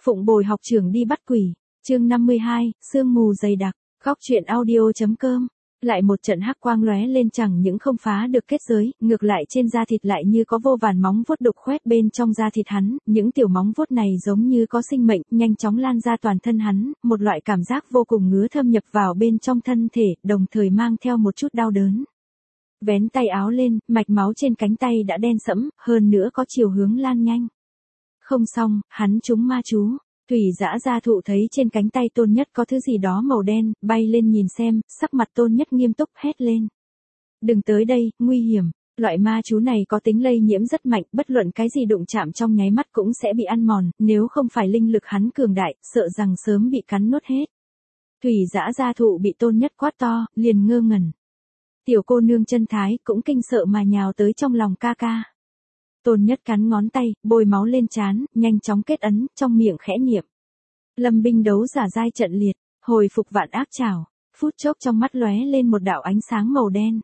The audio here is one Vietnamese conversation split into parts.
Phụng bồi học trưởng đi bắt quỷ. Chương 52, sương mù dày đặc. Góc truyện audio.com. Lại một trận hắc quang lóe lên, chẳng những không phá được kết giới, ngược lại trên da thịt lại như có vô vàn móng vuốt đục khoét bên trong da thịt hắn, những tiểu móng vuốt này giống như có sinh mệnh, nhanh chóng lan ra toàn thân hắn, một loại cảm giác vô cùng ngứa thâm nhập vào bên trong thân thể, đồng thời mang theo một chút đau đớn. Vén tay áo lên, mạch máu trên cánh tay đã đen sẫm, hơn nữa có chiều hướng lan nhanh. Không xong, hắn trúng ma chú. Thủy Dã Gia Thụ thấy trên cánh tay Tôn Nhất có thứ gì đó màu đen, bay lên nhìn xem, sắc mặt Tôn Nhất nghiêm túc hét lên. Đừng tới đây, nguy hiểm. Loại ma chú này có tính lây nhiễm rất mạnh, bất luận cái gì đụng chạm trong nháy mắt cũng sẽ bị ăn mòn, nếu không phải linh lực hắn cường đại, sợ rằng sớm bị cắn nuốt hết. Thủy Dã Gia Thụ bị Tôn Nhất quát to, liền ngơ ngẩn. Tiểu cô nương Chân Thái cũng kinh sợ mà nhào tới trong lòng ca ca. Tôn Nhất cắn ngón tay, bôi máu lên trán, nhanh chóng kết ấn, trong miệng khẽ niệm. Lâm binh đấu giả giai trận liệt, hồi phục vạn ác trảo, phút chốc trong mắt lóe lên một đạo ánh sáng màu đen.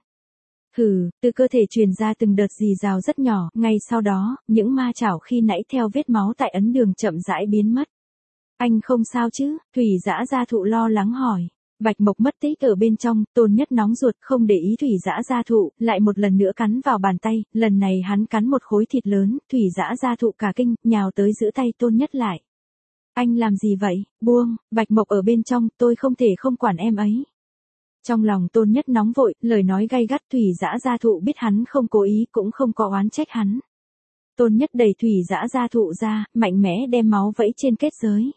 Hừ, từ cơ thể truyền ra từng đợt rì rào rất nhỏ, ngay sau đó, những ma chảo khi nãy theo vết máu tại ấn đường chậm rãi biến mất. Anh không sao chứ? Thủy Dã Gia Thụ lo lắng hỏi. Bạch Mộc mất tích ở bên trong, Tôn Nhất nóng ruột không để ý Thủy Dã Gia Thụ, lại một lần nữa cắn vào bàn tay, lần này hắn cắn một khối thịt lớn, Thủy Dã Gia Thụ cả kinh, nhào tới giữ tay Tôn Nhất lại. Anh làm gì vậy? Buông, Bạch Mộc ở bên trong, tôi không thể không quản em ấy. Trong lòng Tôn Nhất nóng vội, lời nói gay gắt. Thủy Dã Gia Thụ biết hắn không cố ý cũng không có oán trách hắn. Tôn Nhất đẩy Thủy Dã Gia Thụ ra, mạnh mẽ đem máu vẫy trên kết giới.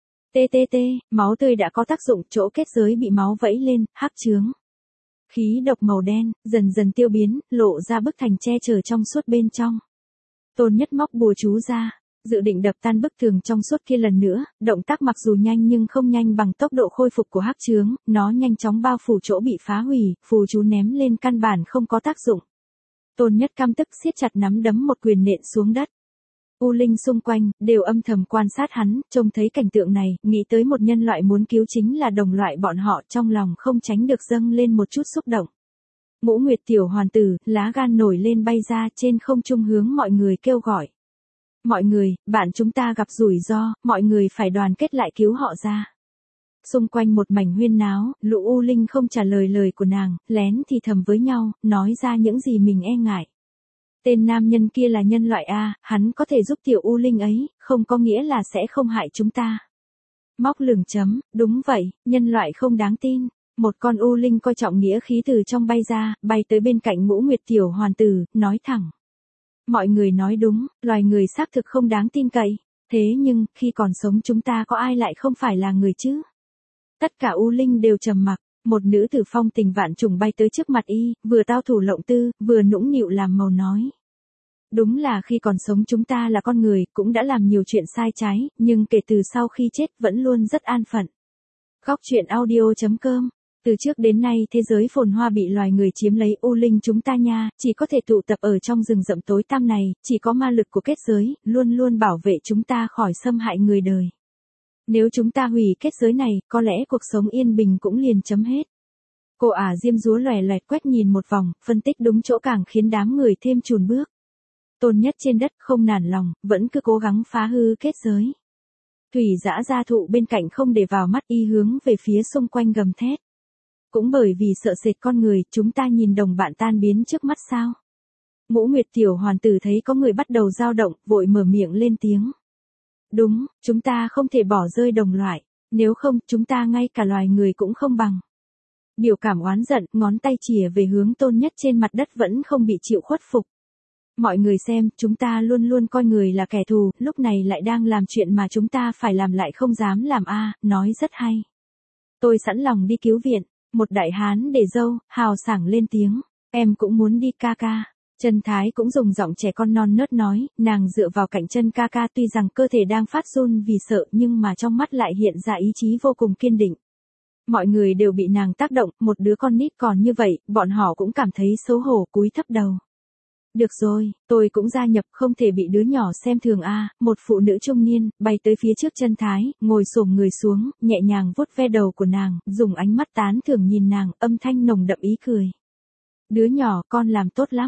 TTT, máu tươi đã có tác dụng, chỗ kết giới bị máu vẫy lên, hắc chướng. Khí độc màu đen, dần dần tiêu biến, lộ ra bức thành che chở trong suốt bên trong. Tôn Nhất móc bùa chú ra, dự định đập tan bức tường trong suốt kia lần nữa, động tác mặc dù nhanh nhưng không nhanh bằng tốc độ khôi phục của hắc chướng, nó nhanh chóng bao phủ chỗ bị phá hủy, phù chú ném lên căn bản không có tác dụng. Tôn Nhất căm tức siết chặt nắm đấm, một quyền nện xuống đất. U linh xung quanh, đều âm thầm quan sát hắn, trông thấy cảnh tượng này, nghĩ tới một nhân loại muốn cứu chính là đồng loại bọn họ, trong lòng không tránh được dâng lên một chút xúc động. Ngũ Nguyệt tiểu hoàn tử, lá gan nổi lên bay ra trên không trung hướng mọi người kêu gọi. Mọi người, bạn chúng ta gặp rủi ro, mọi người phải đoàn kết lại cứu họ ra. Xung quanh một mảnh huyên náo, Lũ U Linh không trả lời lời của nàng, lén thì thầm với nhau, nói ra những gì mình e ngại. Tên nam nhân kia là nhân loại A, hắn có thể giúp tiểu U Linh ấy, không có nghĩa là sẽ không hại chúng ta. Móc lửng chấm, đúng vậy, nhân loại không đáng tin. Một con U Linh coi trọng nghĩa khí từ trong bay ra, bay tới bên cạnh Ngũ Nguyệt tiểu hoàn tử, nói thẳng. Mọi người nói đúng, loài người xác thực không đáng tin cậy. Thế nhưng, khi còn sống chúng ta có ai lại không phải là người chứ? Tất cả U Linh đều trầm mặc. Một nữ tử phong tình vạn trùng bay tới trước mặt y, vừa tao thủ lộng tư, vừa nũng nịu làm màu nói. Đúng là khi còn sống chúng ta là con người, cũng đã làm nhiều chuyện sai trái, nhưng kể từ sau khi chết vẫn luôn rất an phận. Góc truyện audio.com. Từ trước đến nay thế giới phồn hoa bị loài người chiếm lấy, U Linh chúng ta nha, chỉ có thể tụ tập ở trong rừng rậm tối tăm này, chỉ có ma lực của kết giới, luôn luôn bảo vệ chúng ta khỏi xâm hại người đời. Nếu chúng ta hủy kết giới này, có lẽ cuộc sống yên bình cũng liền chấm hết. Cô ả diêm dúa lòe loẹt quét nhìn một vòng, phân tích đúng chỗ càng khiến đám người thêm chùn bước. Tôn Nhất trên đất không nản lòng, vẫn cứ cố gắng phá hư kết giới. Thủy Dã Gia Thụ bên cạnh không để vào mắt, y hướng về phía xung quanh gầm thét. Cũng bởi vì sợ sệt con người, chúng ta nhìn đồng bạn tan biến trước mắt sao? Ngũ Nguyệt tiểu hoàn tử thấy có người bắt đầu dao động, vội mở miệng lên tiếng. Đúng, chúng ta không thể bỏ rơi đồng loại, nếu không, chúng ta ngay cả loài người cũng không bằng. Biểu cảm oán giận, ngón tay chìa về hướng Tôn Nhất trên mặt đất vẫn không bị chịu khuất phục. Mọi người xem, chúng ta luôn luôn coi người là kẻ thù, lúc này lại đang làm chuyện mà chúng ta phải làm lại không dám làm a, nói rất hay. Tôi sẵn lòng đi cứu viện, một đại hán để dâu, hào sảng lên tiếng, em cũng muốn đi ca ca. Chân Thái cũng dùng giọng trẻ con non nớt nói, nàng dựa vào cạnh chân ca ca, tuy rằng cơ thể đang phát run vì sợ nhưng mà trong mắt lại hiện ra ý chí vô cùng kiên định. Mọi người đều bị nàng tác động, một đứa con nít còn như vậy, bọn họ cũng cảm thấy xấu hổ, cúi thấp đầu. Được rồi, tôi cũng gia nhập, không thể bị đứa nhỏ xem thường a. Một phụ nữ trung niên, bay tới phía trước Chân Thái, ngồi xổm người xuống, nhẹ nhàng vuốt ve đầu của nàng, dùng ánh mắt tán thưởng nhìn nàng, âm thanh nồng đậm ý cười. Đứa nhỏ con làm tốt lắm.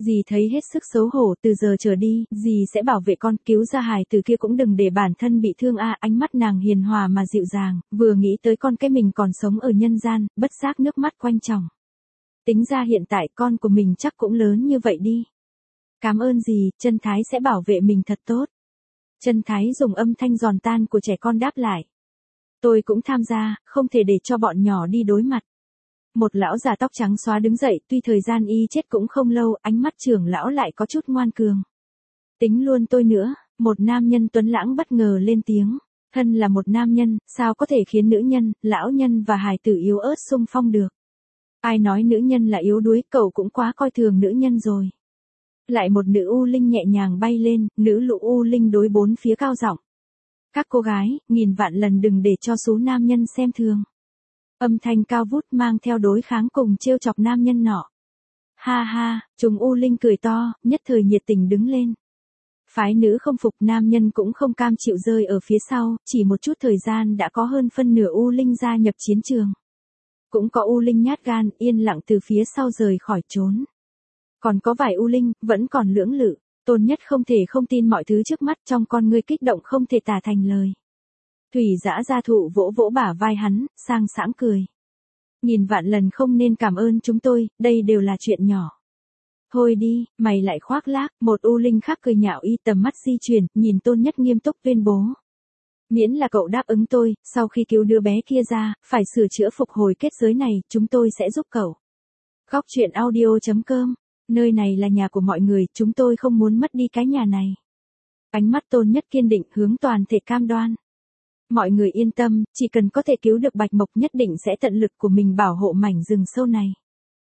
Dì thấy hết sức xấu hổ, từ giờ trở đi, dì sẽ bảo vệ con, cứu ra hài từ kia cũng đừng để bản thân bị thương a. Ánh mắt nàng hiền hòa mà dịu dàng, vừa nghĩ tới con cái mình còn sống ở nhân gian, bất giác nước mắt quanh tròng. Tính ra hiện tại con của mình chắc cũng lớn như vậy đi. Cảm ơn dì, Trân Thái sẽ bảo vệ mình thật tốt. Trân Thái dùng âm thanh giòn tan của trẻ con đáp lại. Tôi cũng tham gia, không thể để cho bọn nhỏ đi đối mặt. Một lão già tóc trắng xóa đứng dậy, tuy thời gian y chết cũng không lâu, ánh mắt trưởng lão lại có chút ngoan cường. Tính luôn tôi nữa, một nam nhân tuấn lãng bất ngờ lên tiếng. Thân là một nam nhân, sao có thể khiến nữ nhân, lão nhân và hài tử yếu ớt xung phong được. Ai nói nữ nhân là yếu đuối, cậu cũng quá coi thường nữ nhân rồi. Lại một nữ u linh nhẹ nhàng bay lên, nữ lũ u linh đối bốn phía cao giọng. Các cô gái, nghìn vạn lần đừng để cho số nam nhân xem thường. Âm thanh cao vút mang theo đối kháng cùng trêu chọc nam nhân nọ. Ha ha, chúng u linh cười to, nhất thời nhiệt tình đứng lên. Phái nữ không phục, nam nhân cũng không cam chịu rơi ở phía sau, chỉ một chút thời gian đã có hơn phân nửa u linh gia nhập chiến trường. Cũng có u linh nhát gan, yên lặng từ phía sau rời khỏi trốn. Còn có vài u linh, vẫn còn lưỡng lự. Tôn Nhất không thể không tin mọi thứ trước mắt, trong con ngươi kích động không thể tả thành lời. Thủy Dã Gia Thụ vỗ vỗ bả vai hắn, sang sảng cười. Nghìn vạn lần không nên cảm ơn chúng tôi, đây đều là chuyện nhỏ. Thôi đi, mày lại khoác lác, một u linh khác cười nhạo y, tầm mắt di chuyển, nhìn Tôn Nhất nghiêm túc tuyên bố. Miễn là cậu đáp ứng tôi, sau khi cứu đứa bé kia ra, phải sửa chữa phục hồi kết giới này, chúng tôi sẽ giúp cậu. Góc truyện audio.com. Nơi này là nhà của mọi người, chúng tôi không muốn mất đi cái nhà này. Ánh mắt Tôn Nhất kiên định, hướng toàn thể cam đoan. Mọi người yên tâm, chỉ cần có thể cứu được Bạch Mộc nhất định sẽ tận lực của mình bảo hộ mảnh rừng sâu này.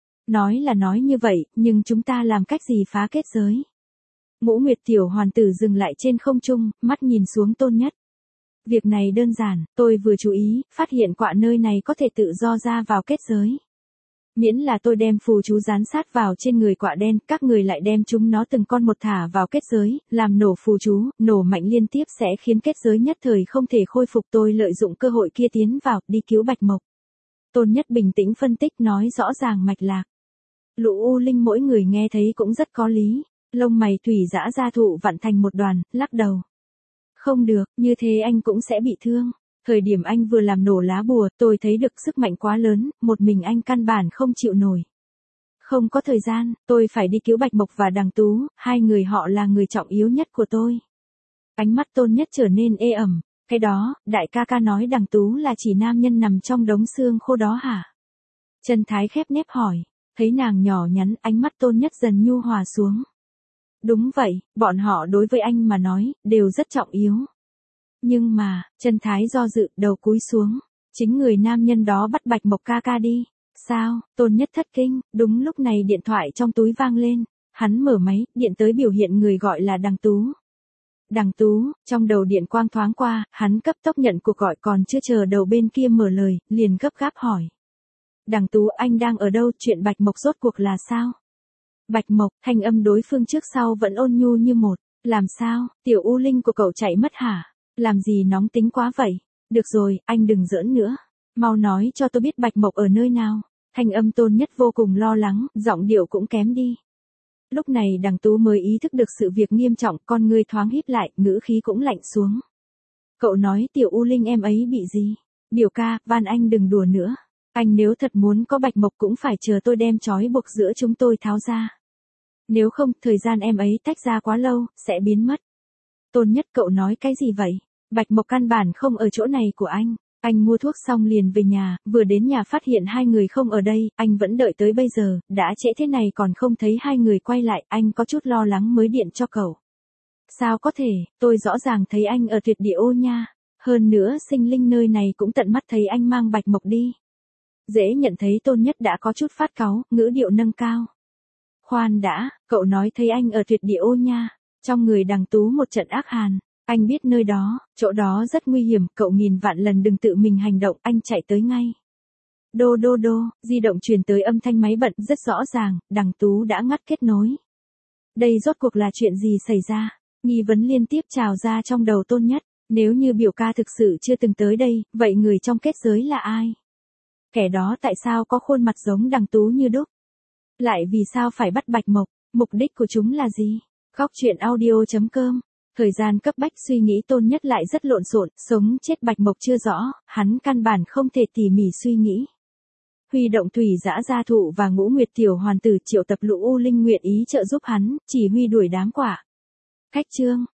Nói là nói như vậy, nhưng chúng ta làm cách gì phá kết giới? Ngũ Nguyệt tiểu hoàn tử dừng lại trên không trung, mắt nhìn xuống Tôn Nhất. Việc này đơn giản, tôi vừa chú ý, phát hiện quạ nơi này có thể tự do ra vào kết giới. Miễn là tôi đem phù chú dán sát vào trên người quạ đen, các người lại đem chúng nó từng con một thả vào kết giới, làm nổ phù chú, nổ mạnh liên tiếp sẽ khiến kết giới nhất thời không thể khôi phục. Tôi lợi dụng cơ hội kia tiến vào, đi cứu Bạch Mộc. Tôn Nhất bình tĩnh phân tích, nói rõ ràng mạch lạc. Lũ u linh mỗi người nghe thấy cũng rất có lý, lông mày Thủy Dã Gia Thụ vặn thành một đoàn, lắc đầu. Không được, như thế anh cũng sẽ bị thương. Thời điểm anh vừa làm nổ lá bùa, tôi thấy được sức mạnh quá lớn, một mình anh căn bản không chịu nổi. Không có thời gian, tôi phải đi cứu Bạch Mộc và Đằng Tú, hai người họ là người trọng yếu nhất của tôi. Ánh mắt Tôn Nhất trở nên ê ẩm. Cái đó, đại ca ca nói Đằng Tú là chỉ nam nhân nằm trong đống xương khô đó hả? Trân Thái khép nép hỏi, thấy nàng nhỏ nhắn, ánh mắt Tôn Nhất dần nhu hòa xuống. Đúng vậy, bọn họ đối với anh mà nói, đều rất trọng yếu. Nhưng mà, Trân Thái do dự, đầu cúi xuống. Chính người nam nhân đó bắt Bạch Mộc ca ca đi. Sao? Tôn Nhất thất kinh, đúng lúc này điện thoại trong túi vang lên. Hắn mở máy, điện tới biểu hiện người gọi là Đằng Tú. Đằng Tú, trong đầu điện quang thoáng qua, hắn cấp tốc nhận cuộc gọi, còn chưa chờ đầu bên kia mở lời, liền gấp gáp hỏi. Đằng Tú, anh đang ở đâu, chuyện Bạch Mộc rốt cuộc là sao? Bạch Mộc, thanh âm đối phương trước sau vẫn ôn nhu như một. Làm sao, tiểu u linh của cậu chạy mất hả? Làm gì nóng tính quá vậy? Được rồi, anh đừng giỡn nữa. Mau nói cho tôi biết Bạch Mộc ở nơi nào. Thanh âm Tôn Nhất vô cùng lo lắng, giọng điệu cũng kém đi. Lúc này Đằng Tú mới ý thức được sự việc nghiêm trọng, con ngươi thoáng híp lại, ngữ khí cũng lạnh xuống. Cậu nói tiểu u linh em ấy bị gì? Biểu ca, van anh đừng đùa nữa. Anh nếu thật muốn có Bạch Mộc cũng phải chờ tôi đem trói buộc giữa chúng tôi tháo ra. Nếu không, thời gian em ấy tách ra quá lâu, sẽ biến mất. Tôn Nhất, cậu nói cái gì vậy? Bạch Mộc căn bản không ở chỗ này của anh. Anh mua thuốc xong liền về nhà, vừa đến nhà phát hiện hai người không ở đây, anh vẫn đợi tới bây giờ, đã trễ thế này còn không thấy hai người quay lại, anh có chút lo lắng mới điện cho cậu. Sao có thể, tôi rõ ràng thấy anh ở Tuyệt Địa Ô nha. Hơn nữa sinh linh nơi này cũng tận mắt thấy anh mang Bạch Mộc đi. Dễ nhận thấy Tôn Nhất đã có chút phát cáu, ngữ điệu nâng cao. Khoan đã, cậu nói thấy anh ở Tuyệt Địa Ô nha. Trong người Đằng Tú một trận ác hàn. Anh biết nơi đó, chỗ đó rất nguy hiểm, cậu nghìn vạn lần đừng tự mình hành động, anh chạy tới ngay. Đô đô đô, di động truyền tới âm thanh máy bận rất rõ ràng, Đằng Tú đã ngắt kết nối. Đây rốt cuộc là chuyện gì xảy ra? Nghi vấn liên tiếp trào ra trong đầu Tôn Nhất, nếu như biểu ca thực sự chưa từng tới đây, vậy người trong kết giới là ai? Kẻ đó tại sao có khuôn mặt giống Đằng Tú như đúc? Lại vì sao phải bắt Bạch Mộc? Mục đích của chúng là gì? Góc chuyện audio.com. Thời gian cấp bách suy nghĩ Tôn Nhất lại rất lộn xộn, sống chết bạch mộc chưa rõ, hắn căn bản không thể tỉ mỉ suy nghĩ. Huy động Thủy Dã Gia Thụ và Ngũ Nguyệt Tiểu Hoàn Tử triệu tập Lũ U Linh nguyện ý trợ giúp hắn, chỉ huy đuổi đám quả. Khách chương.